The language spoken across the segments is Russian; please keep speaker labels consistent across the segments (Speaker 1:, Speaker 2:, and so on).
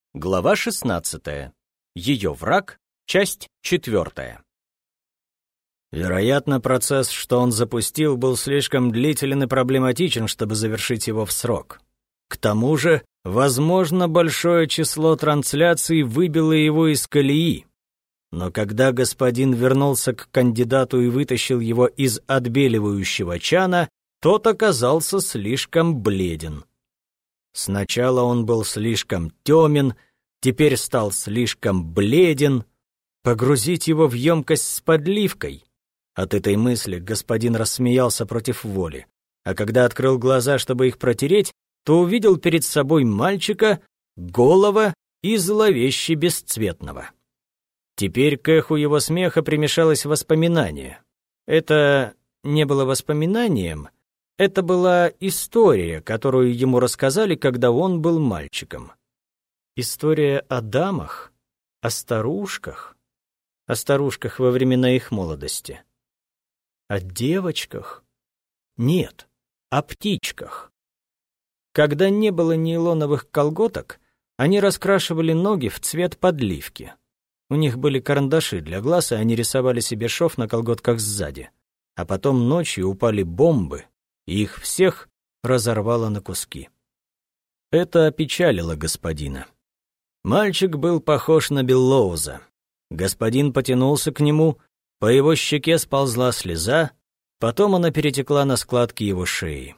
Speaker 1: Глава 16. Ее враг. Часть 4.
Speaker 2: Вероятно, процесс, что он запустил, был слишком длителен и проблематичен, чтобы завершить его в срок. К тому же, возможно, большое число трансляций выбило его из колеи. Но когда господин вернулся к кандидату и вытащил его из отбеливающего чана, тот оказался слишком бледен. Сначала он был слишком темен, теперь стал слишком бледен. Погрузить его в емкость с подливкой. От этой мысли господин рассмеялся против воли, а когда открыл глаза, чтобы их протереть, то увидел перед собой мальчика, голого и зловеще бесцветного. Теперь к эху его смеха примешалось воспоминание. Это не было воспоминанием, это была история, которую ему рассказали, когда он был мальчиком. История о дамах, о старушках во времена их молодости. О девочках? Нет, о птичках. Когда не было нейлоновых колготок, они раскрашивали ноги в цвет подливки. У них были карандаши для глаз, и они рисовали себе шов на колготках сзади. А потом ночью упали бомбы, и их всех разорвало на куски. Это опечалило господина. Мальчик был похож на Беллоуза. Господин потянулся к нему, по его щеке сползла слеза, потом она перетекла на складки его шеи.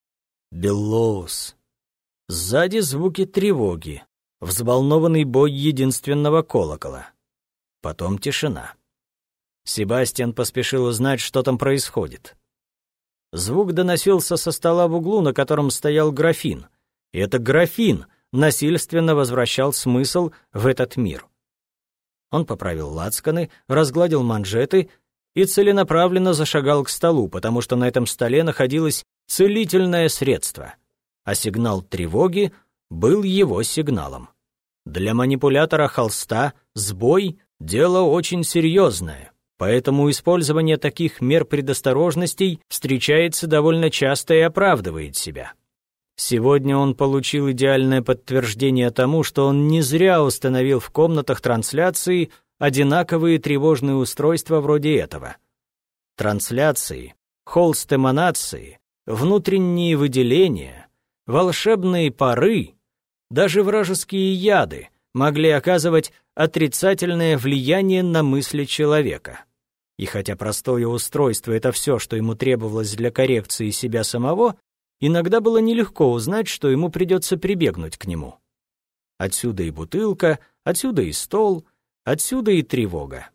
Speaker 2: Беллоуз. Сзади звуки тревоги, взволнованный бой единственного колокола. Потом тишина. Себастьян поспешил узнать, что там происходит. Звук доносился со стола в углу, на котором стоял графин. И это графин насильственно возвращал смысл в этот мир. Он поправил лацканы, разгладил манжеты и целенаправленно зашагал к столу, потому что на этом столе находилось целительное средство, а сигнал тревоги был его сигналом. Для манипулятора холста сбой — дело очень серьезное. Поэтому использование таких мер предосторожностей встречается довольно часто и оправдывает себя. Сегодня он получил идеальное подтверждение тому, что он не зря установил в комнатах трансляции одинаковые тревожные устройства вроде этого. Трансляции, холст эманации, внутренние выделения, волшебные пары, даже вражеские яды могли оказывать отрицательное влияние на мысли человека. И хотя простое устройство — это все, что ему требовалось для коррекции себя самого, иногда было нелегко узнать, что ему придется прибегнуть к нему. Отсюда и бутылка, отсюда и стол, отсюда и тревога.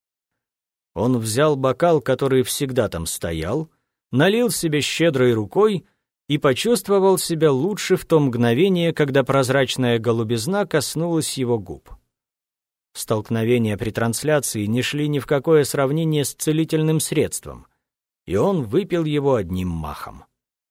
Speaker 2: Он взял бокал, который всегда там стоял, налил себе щедрой рукой и почувствовал себя лучше в то мгновение, когда прозрачная голубизна коснулась его губ. Столкновения при трансляции не шли ни в какое сравнение с целительным средством, и он выпил его одним махом.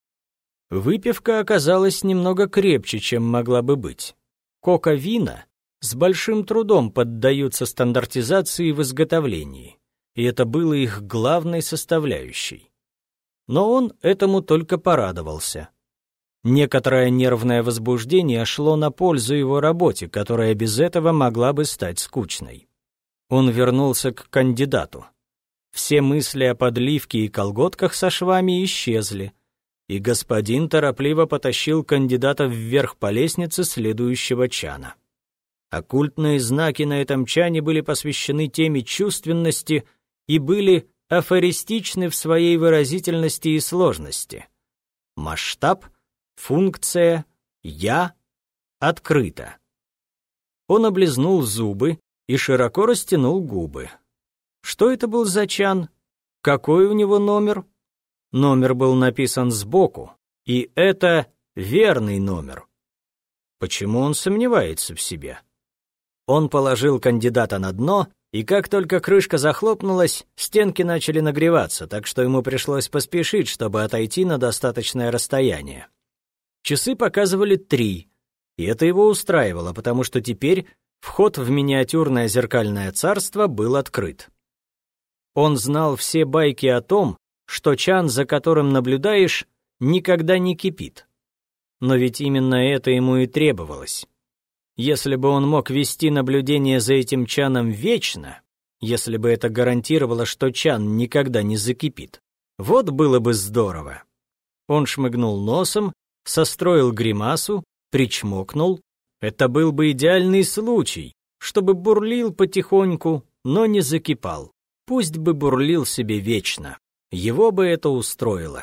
Speaker 2: Выпивка оказалась немного крепче, чем могла бы быть. Кока-вина с большим трудом поддаются стандартизации в изготовлении, и это было их главной составляющей. Но он этому только порадовался. Некоторое нервное возбуждение шло на пользу его работе, которая без этого могла бы стать скучной. Он вернулся к кандидату. Все мысли о подливке и колготках со швами исчезли, и господин торопливо потащил кандидата вверх по лестнице следующего чана. Оккультные знаки на этом чане были посвящены теме чувственности и были афористичны в своей выразительности и сложности. Масштаб, функция, я, открыто. Он облизнул зубы и широко растянул губы. Что это был за чан? Какой у него номер? Номер был написан сбоку, и это верный номер. Почему он сомневается в себе? Он положил кандидата на дно, и как только крышка захлопнулась, стенки начали нагреваться, так что ему пришлось поспешить, чтобы отойти на достаточное расстояние. Часы показывали 3, и это его устраивало, потому что теперь вход в миниатюрное зеркальное царство был открыт. Он знал все байки о том, что чан, за которым наблюдаешь, никогда не кипит. Но ведь именно это ему и требовалось. Если бы он мог вести наблюдение за этим чаном вечно, если бы это гарантировало, что чан никогда не закипит, вот было бы здорово. Он шмыгнул носом, состроил гримасу, причмокнул. Это был бы идеальный случай, чтобы бурлил потихоньку, но не закипал. Пусть бы бурлил себе вечно. Его бы это устроило.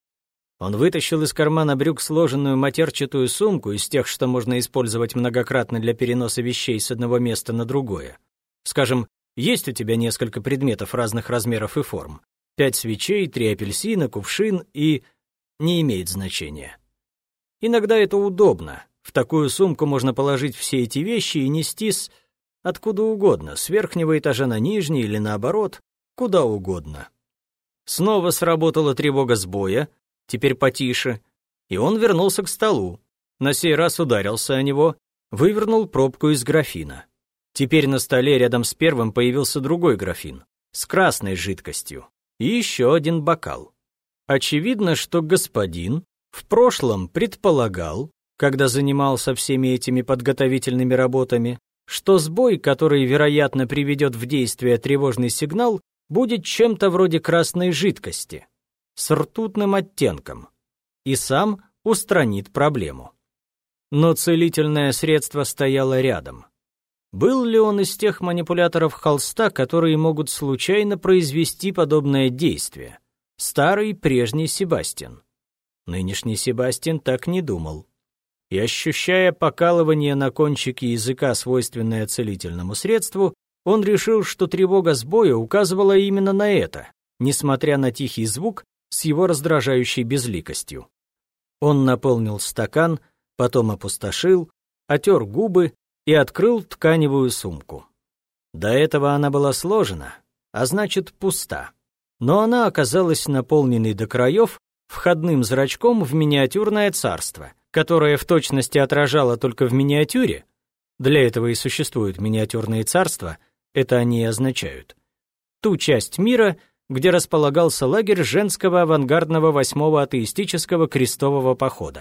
Speaker 2: Он вытащил из кармана брюк сложенную матерчатую сумку из тех, что можно использовать многократно для переноса вещей с одного места на другое. Скажем, есть у тебя несколько предметов разных размеров и форм. 5 свечей, 3 апельсина, кувшин и... не имеет значения. Иногда это удобно. В такую сумку можно положить все эти вещи и нести откуда угодно, с верхнего этажа на нижний или наоборот, куда угодно. Снова сработала тревога сбоя, теперь потише, и он вернулся к столу. На сей раз ударился о него, вывернул пробку из графина. Теперь на столе рядом с первым появился другой графин с красной жидкостью и еще один бокал. Очевидно, что господин в прошлом предполагал, когда занимался всеми этими подготовительными работами, что сбой, который, вероятно, приведет в действие тревожный сигнал, будет чем-то вроде красной жидкости, с ртутным оттенком, и сам устранит проблему. Но целительное средство стояло рядом. Был ли он из тех манипуляторов холста, которые могут случайно произвести подобное действие? Старый, прежний Себастьян. Нынешний Себастьян так не думал. И, ощущая покалывание на кончике языка, свойственное целительному средству, он решил, что тревога сбоя указывала именно на это, несмотря на тихий звук с его раздражающей безликостью. Он наполнил стакан, потом опустошил, отер губы и открыл тканевую сумку. До этого она была сложена, а значит пуста. Но она оказалась наполненной до краев входным зрачком в миниатюрное царство, которое в точности отражало только в миниатюре, для этого и существуют миниатюрные царства, это они и означают, ту часть мира, где располагался лагерь женского авангардного 8-го атеистического крестового похода.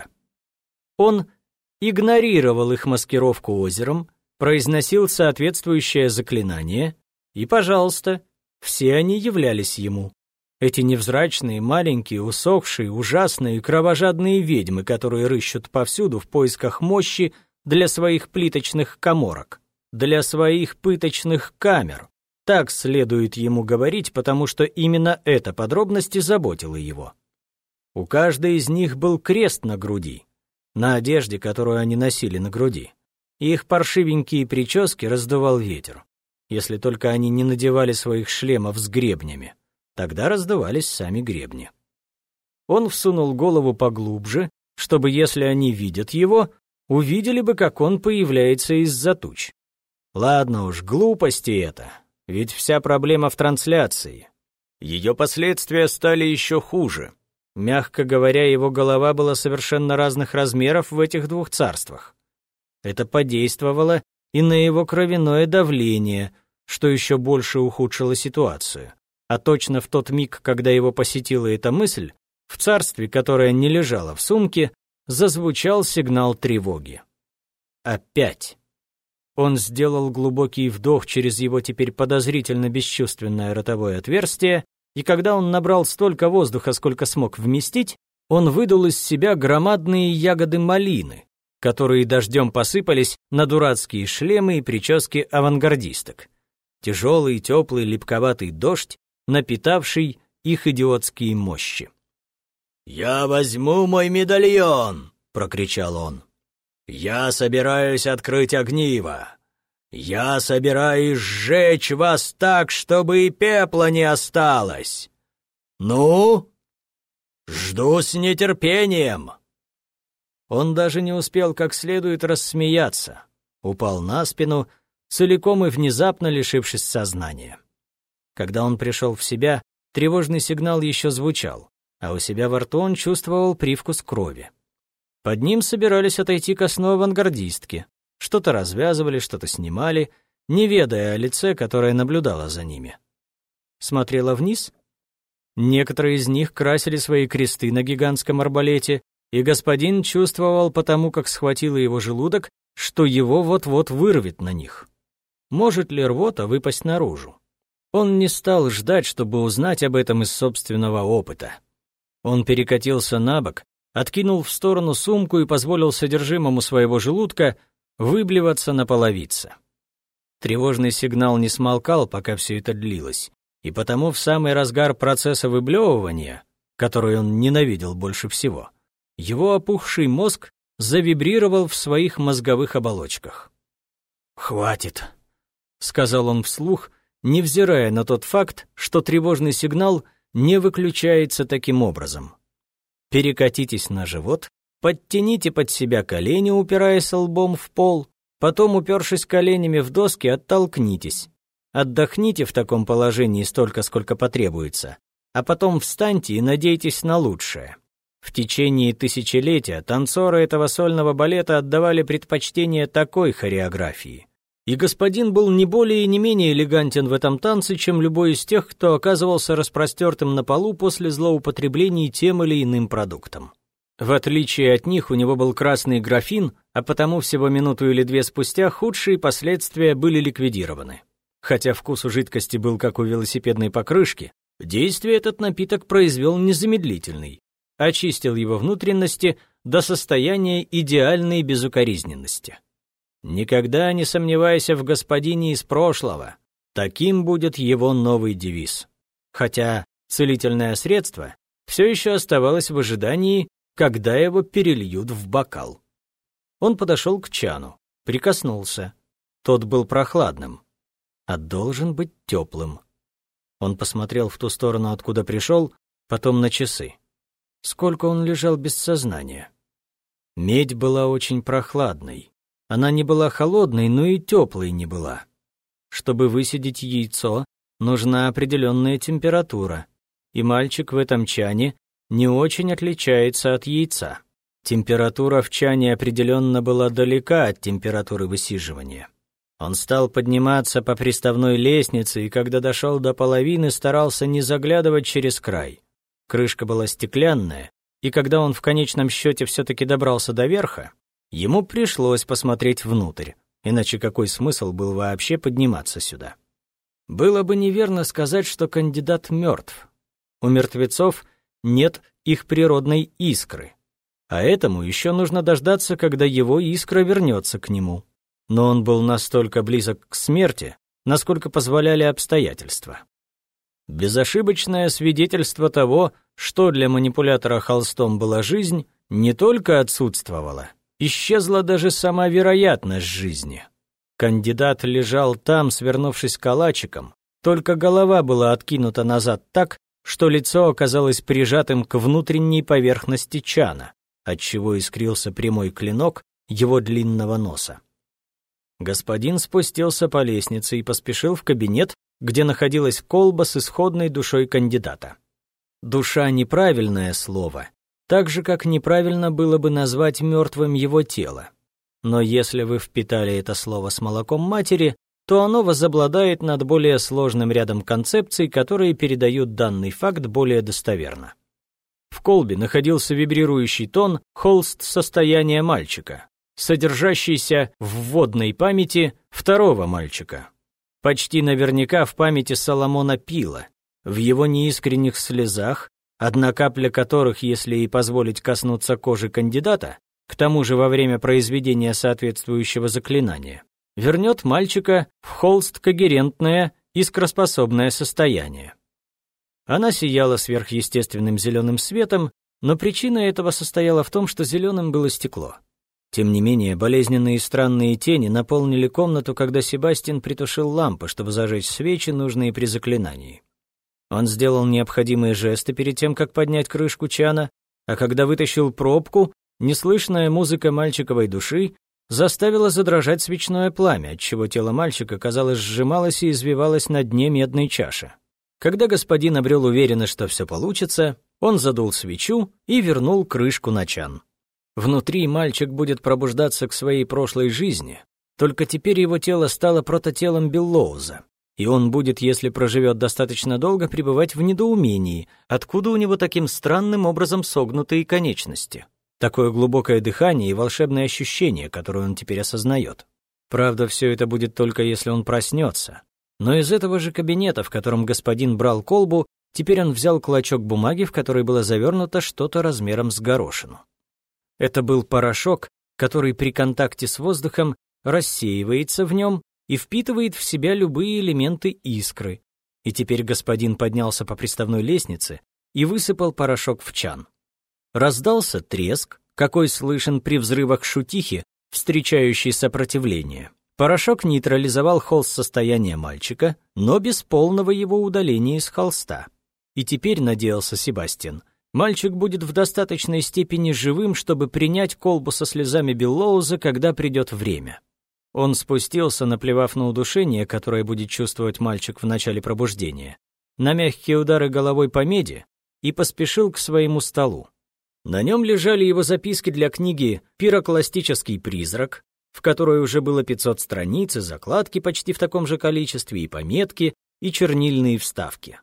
Speaker 2: Он игнорировал их маскировку озером, произносил соответствующее заклинание, и, пожалуйста, все они являлись ему. Эти невзрачные, маленькие, усохшие, ужасные, кровожадные ведьмы, которые рыщут повсюду в поисках мощи для своих плиточных каморок, для своих пыточных камер. Так следует ему говорить, потому что именно эта подробность и заботила его. У каждой из них был крест на груди, на одежде, которую они носили на груди. И их паршивенькие прически раздувал ветер, если только они не надевали своих шлемов с гребнями. Тогда раздавались сами гребни. Он всунул голову поглубже, чтобы, если они видят его, увидели бы, как он появляется из-за туч. Ладно уж, глупости это, ведь вся проблема в трансляции. Ее последствия стали еще хуже. Мягко говоря, его голова была совершенно разных размеров в этих двух царствах. Это подействовало и на его кровяное давление, что еще больше ухудшило ситуацию. А точно в тот миг, когда его посетила эта мысль, в царстве, которое не лежало в сумке, зазвучал сигнал тревоги. Опять. Он сделал глубокий вдох через его теперь подозрительно бесчувственное ротовое отверстие, и когда он набрал столько воздуха, сколько смог вместить, он выдул из себя громадные ягоды малины, которые дождем посыпались на дурацкие шлемы и прически авангардисток. Тяжелый, теплый, липковатый дождь, напитавший их идиотские мощи. «Я возьму мой медальон!» — прокричал он. «Я собираюсь открыть огниво! Я собираюсь сжечь вас так, чтобы и пепла не осталось! Ну? Жду с нетерпением!» Он даже не успел как следует рассмеяться, упал на спину, целиком и внезапно лишившись сознания. Когда он пришел в себя, тревожный сигнал еще звучал, а у себя во рту он чувствовал привкус крови. Под ним собирались отойти ко сну авангардистки. Что-то развязывали, что-то снимали, не ведая о лице, которое наблюдало за ними. Смотрела вниз. Некоторые из них красили свои кресты на гигантском арбалете и господин чувствовал потому, как схватило его желудок, что его вот-вот вырвет на них. Может ли рвота выпасть наружу? Он не стал ждать, чтобы узнать об этом из собственного опыта. Он перекатился на бок, откинул в сторону сумку и позволил содержимому своего желудка выблеваться на половице. Тревожный сигнал не смолкал, пока все это длилось, и потому в самый разгар процесса выблевывания, который он ненавидел больше всего, его опухший мозг завибрировал в своих мозговых оболочках. «Хватит», — сказал он вслух, невзирая на тот факт, что тревожный сигнал не выключается таким образом. Перекатитесь на живот, подтяните под себя колени, упираясь лбом в пол, потом, упершись коленями в доски, оттолкнитесь. Отдохните в таком положении столько, сколько потребуется, а потом встаньте и надейтесь на лучшее. В течение тысячелетия танцоры этого сольного балета отдавали предпочтение такой хореографии. И господин был не более и не менее элегантен в этом танце, чем любой из тех, кто оказывался распростертым на полу после злоупотреблений тем или иным продуктом. В отличие от них, у него был красный графин, а потому всего минуту или две спустя худшие последствия были ликвидированы. Хотя вкус у жидкости был как у велосипедной покрышки, действие этот напиток произвел незамедлительный, очистил его внутренности до состояния идеальной безукоризненности. Никогда не сомневайся в господине из прошлого. Таким будет его новый девиз. Хотя целительное средство все еще оставалось в ожидании, когда его перельют в бокал. Он подошел к чану, прикоснулся. Тот был прохладным, а должен быть теплым. Он посмотрел в ту сторону, откуда пришел, потом на часы. Сколько он лежал без сознания. Медь была очень прохладной. Она не была холодной, но и теплой не была. Чтобы высидеть яйцо, нужна определенная температура, и мальчик в этом чане не очень отличается от яйца. Температура в чане определенно была далека от температуры высиживания. Он стал подниматься по приставной лестнице, и когда дошел до половины, старался не заглядывать через край. Крышка была стеклянная, и когда он в конечном счете все-таки добрался до верха, ему пришлось посмотреть внутрь, иначе какой смысл был вообще подниматься сюда? Было бы неверно сказать, что кандидат мертв. У мертвецов нет их природной искры, а этому еще нужно дождаться, когда его искра вернется к нему. Но он был настолько близок к смерти, насколько позволяли обстоятельства. Безошибочное свидетельство того, что для манипулятора холстом была жизнь, не только отсутствовало, исчезла даже сама вероятность жизни. Кандидат лежал там, свернувшись калачиком, только голова была откинута назад так, что лицо оказалось прижатым к внутренней поверхности чана, отчего искрился прямой клинок его длинного носа. Господин спустился по лестнице и поспешил в кабинет, где находилась колба с исходной душой кандидата. Душа — неправильное слово, так же, как неправильно было бы назвать мертвым его тело. Но если вы впитали это слово с молоком матери, то оно возобладает над более сложным рядом концепций, которые передают данный факт более достоверно. В колбе находился вибрирующий тон холст состояния мальчика, содержащийся в вводной памяти второго мальчика. Почти наверняка в памяти Соломона Пила, в его неискренних слезах, одна капля которых, если и позволить коснуться кожи кандидата, к тому же во время произведения соответствующего заклинания, вернет мальчика в холст-когерентное, искроспособное состояние. Она сияла сверхъестественным зеленым светом, но причина этого состояла в том, что зеленым было стекло. Тем не менее, болезненные и странные тени наполнили комнату, когда Себастьян притушил лампы, чтобы зажечь свечи, нужные при заклинании. Он сделал необходимые жесты перед тем, как поднять крышку чана, а когда вытащил пробку, неслышная музыка мальчиковой души заставила задрожать свечное пламя, отчего тело мальчика, казалось, сжималось и извивалось на дне медной чаши. Когда господин обрел уверенность, что все получится, он задул свечу и вернул крышку на чан. Внутри мальчик будет пробуждаться к своей прошлой жизни, только теперь его тело стало прототелом Беллоуза, и он будет, если проживет достаточно долго, пребывать в недоумении, откуда у него таким странным образом согнутые конечности. Такое глубокое дыхание и волшебное ощущение, которое он теперь осознает. Правда, все это будет только если он проснется. Но из этого же кабинета, в котором господин брал колбу, теперь он взял клочок бумаги, в который было завернуто что-то размером с горошину. Это был порошок, который при контакте с воздухом рассеивается в нем и впитывает в себя любые элементы искры. И теперь господин поднялся по приставной лестнице и высыпал порошок в чан. Раздался треск, какой слышен при взрывах шутихи, встречающей сопротивление. Порошок нейтрализовал холст состояния мальчика, но без полного его удаления из холста. И теперь, надеялся Себастьян, мальчик будет в достаточной степени живым, чтобы принять колбу со слезами Беллоуза, когда придет время. Он спустился, наплевав на удушение, которое будет чувствовать мальчик в начале пробуждения, на мягкие удары головой по меди и поспешил к своему столу. На нем лежали его записки для книги «Пирокластический призрак», в которой уже было 500 страниц, и закладки почти в таком же количестве, и пометки, и чернильные вставки.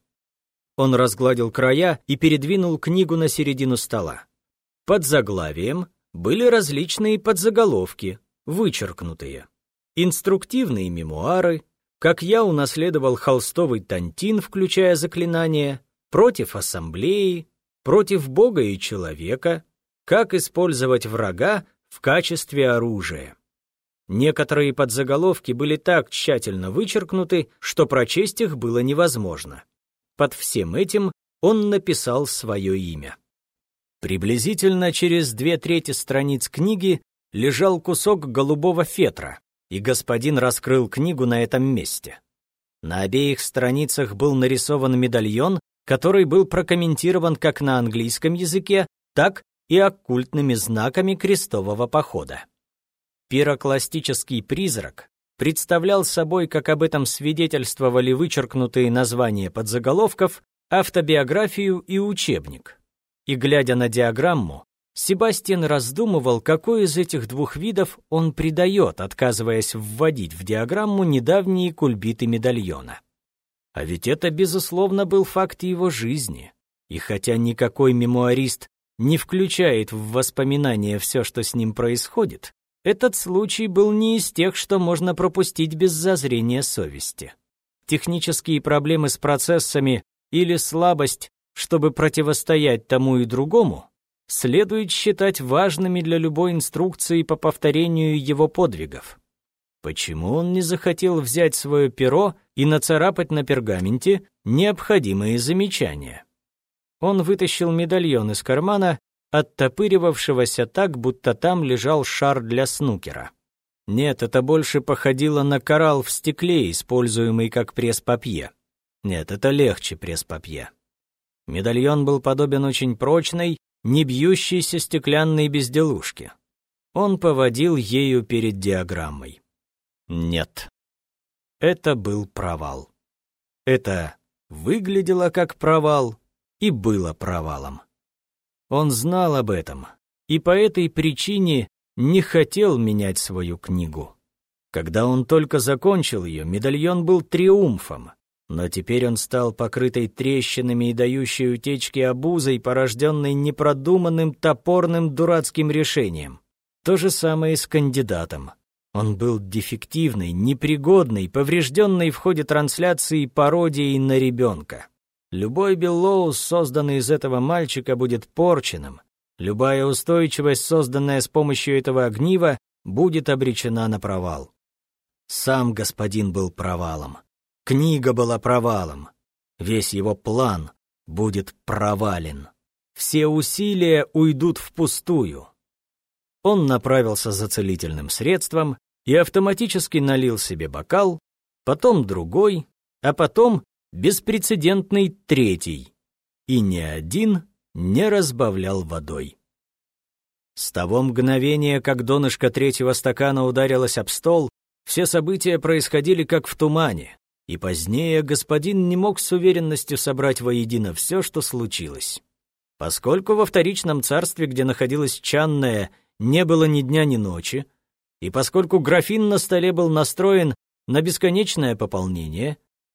Speaker 2: Он разгладил края и передвинул книгу на середину стола. Под заглавием были различные подзаголовки, вычеркнутые. Инструктивные мемуары, как я унаследовал холстовый тантин, включая заклинания, против ассамблеи, против Бога и человека, как использовать врага в качестве оружия. Некоторые подзаголовки были так тщательно вычеркнуты, что прочесть их было невозможно. Под всем этим он написал свое имя. Приблизительно через 2/3 страниц книги лежал кусок голубого фетра, и господин раскрыл книгу на этом месте. На обеих страницах был нарисован медальон, который был прокомментирован как на английском языке, так и оккультными знаками крестового похода. Пирокластический призрак представлял собой, как об этом свидетельствовали вычеркнутые названия подзаголовков, автобиографию и учебник. И, глядя на диаграмму, Себастьян раздумывал, какой из этих двух видов он придает, отказываясь вводить в диаграмму недавние кульбиты медальона. А ведь это, безусловно, был факт его жизни. И хотя никакой мемуарист не включает в воспоминания все, что с ним происходит, этот случай был не из тех, что можно пропустить без зазрения совести. Технические проблемы с процессами или слабость, чтобы противостоять тому и другому, следует считать важными для любой инструкции по повторению его подвигов. Почему он не захотел взять свое перо и нацарапать на пергаменте необходимые замечания? Он вытащил медальон из кармана, оттопыривавшегося так, будто там лежал шар для снукера. Нет, это больше походило на коралл в стекле, используемый как пресс-папье. Нет, это легче пресс-папье. Медальон был подобен очень прочной, не бьющейся стеклянной безделушке. Он поводил ею перед диаграммой. Нет. Это был провал. Это выглядело как провал и было провалом. Он знал об этом и по этой причине не хотел менять свою книгу. Когда он только закончил ее, медальон был триумфом, но теперь он стал покрытой трещинами и дающей утечки обузой, порожденной непродуманным топорным дурацким решением. То же самое и с кандидатом. Он был дефективный, непригодный, поврежденный в ходе трансляции пародией на ребенка. Любой Беллоуз, созданный из этого мальчика, будет порченным. Любая устойчивость, созданная с помощью этого огнива, будет обречена на провал. Сам господин был провалом. Книга была провалом. Весь его план будет провален. Все усилия уйдут впустую. Он направился за целительным средством и автоматически налил себе бокал, потом другой, а потом беспрецедентный третий. И ни один не разбавлял водой. С того мгновения, как донышко третьего стакана ударилось об стол, все события происходили как в тумане, и позднее господин не мог с уверенностью собрать воедино все, что случилось. Поскольку во вторичном царстве, где находилась чанная, не было ни дня, ни ночи, и поскольку графин на столе был настроен на бесконечное пополнение,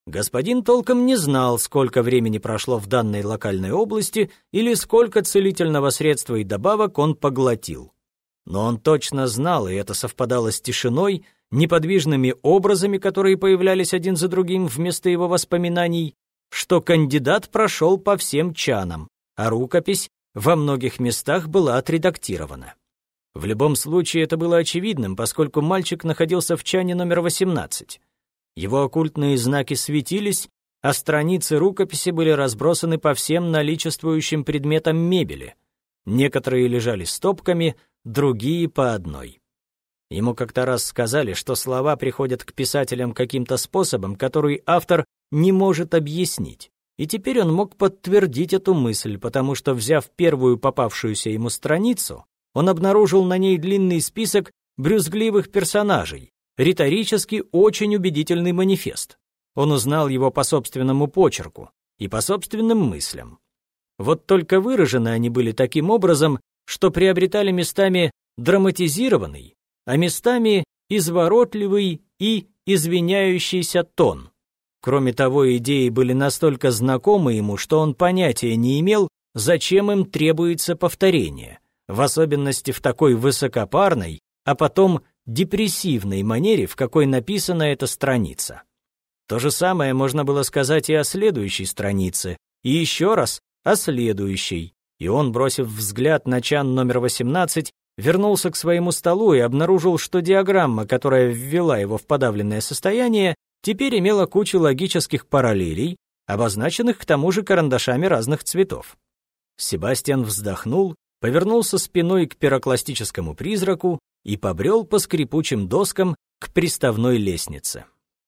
Speaker 2: Господин толком не знал, сколько времени прошло в данной локальной области или сколько целительного средства и добавок он поглотил. Но он точно знал, и это совпадало с тишиной, неподвижными образами, которые появлялись один за другим вместо его воспоминаний, что кандидат прошел по всем чанам, а рукопись во многих местах была отредактирована. В любом случае это было очевидным, поскольку мальчик находился в чане номер 18. Его оккультные знаки светились, а страницы рукописи были разбросаны по всем наличествующим предметам мебели. Некоторые лежали стопками, другие по одной. Ему как-то раз сказали, что слова приходят к писателям каким-то способом, который автор не может объяснить. И теперь он мог подтвердить эту мысль, потому что, взяв первую попавшуюся ему страницу, он обнаружил на ней длинный список брюзгливых персонажей, риторически очень убедительный манифест. Он узнал его по собственному почерку и по собственным мыслям. Вот только выражены они были таким образом, что приобретали местами драматизированный, а местами изворотливый и извиняющийся тон. Кроме того, идеи были настолько знакомы ему, что он понятия не имел, зачем им требуется повторение, в особенности в такой высокопарной, а потом депрессивной манере, в какой написана эта страница. То же самое можно было сказать и о следующей странице, и еще раз о следующей. И он, бросив взгляд на чан номер 18, вернулся к своему столу и обнаружил, что диаграмма, которая ввела его в подавленное состояние, теперь имела кучу логических параллелей, обозначенных к тому же карандашами разных цветов. Себастьян вздохнул, повернулся спиной к пирокластическому призраку и побрел по скрипучим доскам к приставной лестнице.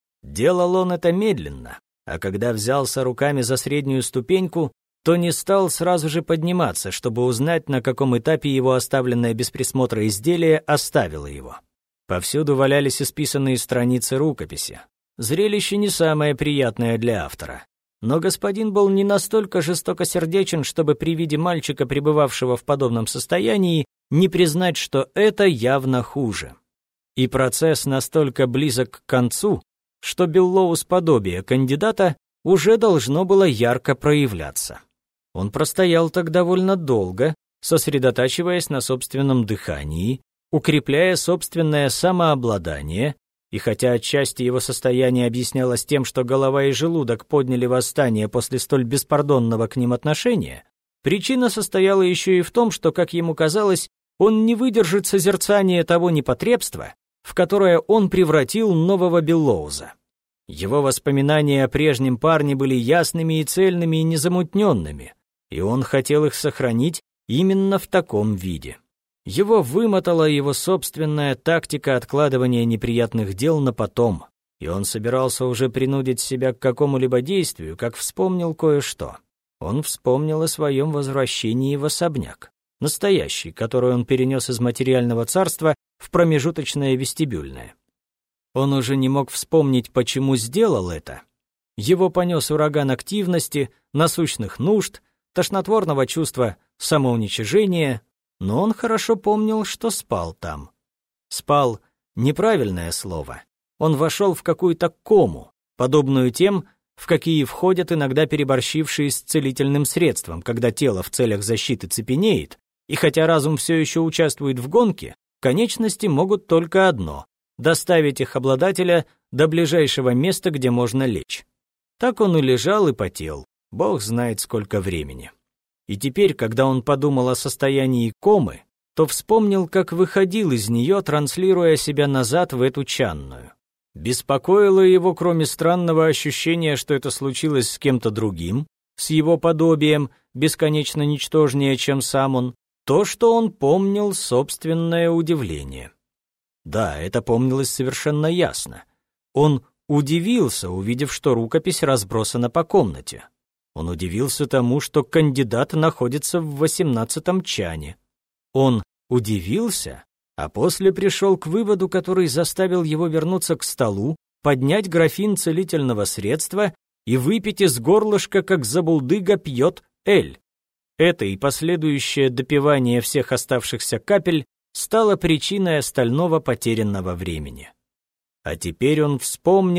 Speaker 2: Делал он это медленно, а когда взялся руками за среднюю ступеньку, то не стал сразу же подниматься, чтобы узнать, на каком этапе его оставленное без присмотра изделие оставило его. Повсюду валялись исписанные страницы рукописи. Зрелище не самое приятное для автора. Но господин был не настолько жестокосердечен, чтобы при виде мальчика, пребывавшего в подобном состоянии, не признать, что это явно хуже. И процесс настолько близок к концу, что Беллоус подобие кандидата уже должно было ярко проявляться. Он простоял так довольно долго, сосредотачиваясь на собственном дыхании, укрепляя собственное самообладание, и хотя отчасти его состояние объяснялось тем, что голова и желудок подняли восстание после столь беспардонного к ним отношения, причина состояла еще и в том, что, как ему казалось, он не выдержит созерцания того непотребства, в которое он превратил нового Беллоуза. Его воспоминания о прежнем парне были ясными и цельными и незамутненными, и он хотел их сохранить именно в таком виде. Его вымотала его собственная тактика откладывания неприятных дел на потом, и он собирался уже принудить себя к какому-либо действию, как вспомнил кое-что. Он вспомнил о своем возвращении в особняк, настоящий, который он перенес из материального царства в промежуточное вестибюльное. Он уже не мог вспомнить, почему сделал это. Его понес ураган активности, насущных нужд, тошнотворного чувства самоуничижения, но он хорошо помнил, что спал там. Спал — неправильное слово. Он вошел в какую-то кому, подобную тем, в какие входят иногда переборщившие с целительным средством, когда тело в целях защиты цепенеет, и хотя разум все еще участвует в гонке, конечности могут только одно — доставить их обладателя до ближайшего места, где можно лечь. Так он и лежал и потел, бог знает сколько времени. И теперь, когда он подумал о состоянии комы, то вспомнил, как выходил из нее, транслируя себя назад в эту чанную. Беспокоило его, кроме странного ощущения, что это случилось с кем-то другим, с его подобием, бесконечно ничтожнее, чем сам он, то, что он помнил собственное удивление. Да, это помнилось совершенно ясно. Он удивился, увидев, что рукопись разбросана по комнате. Он удивился тому, что кандидат находится в 18-м чане. Он удивился, а после пришел к выводу, который заставил его вернуться к столу, поднять графин целительного средства и выпить из горлышка, как забулдыга пьет эль. Это и последующее допивание всех оставшихся капель стало причиной остального потерянного времени. А теперь он вспомнил,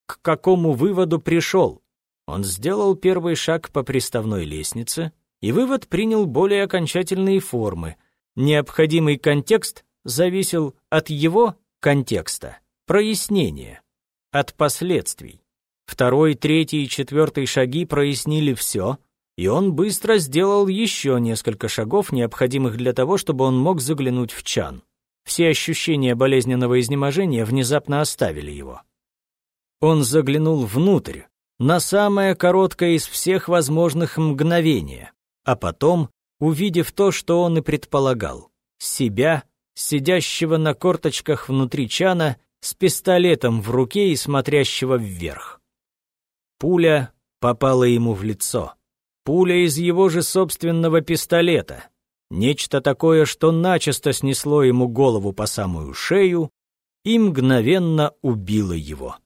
Speaker 2: к какому выводу пришел. Он сделал первый шаг по приставной лестнице, и вывод принял более окончательные формы. Необходимый контекст зависел от его контекста, прояснения, от последствий. Второй, третий и четвертый шаги прояснили все, и он быстро сделал еще несколько шагов, необходимых для того, чтобы он мог заглянуть в чан. Все ощущения болезненного изнеможения внезапно оставили его. Он заглянул внутрь, на самое короткое из всех возможных мгновения, а потом, увидев то, что он и предполагал, себя, сидящего на корточках внутри чана, с пистолетом в руке и смотрящего вверх. Пуля попала ему в лицо. Пуля из его же собственного пистолета. Нечто такое, что начисто снесло ему голову по самую шею и мгновенно убило его.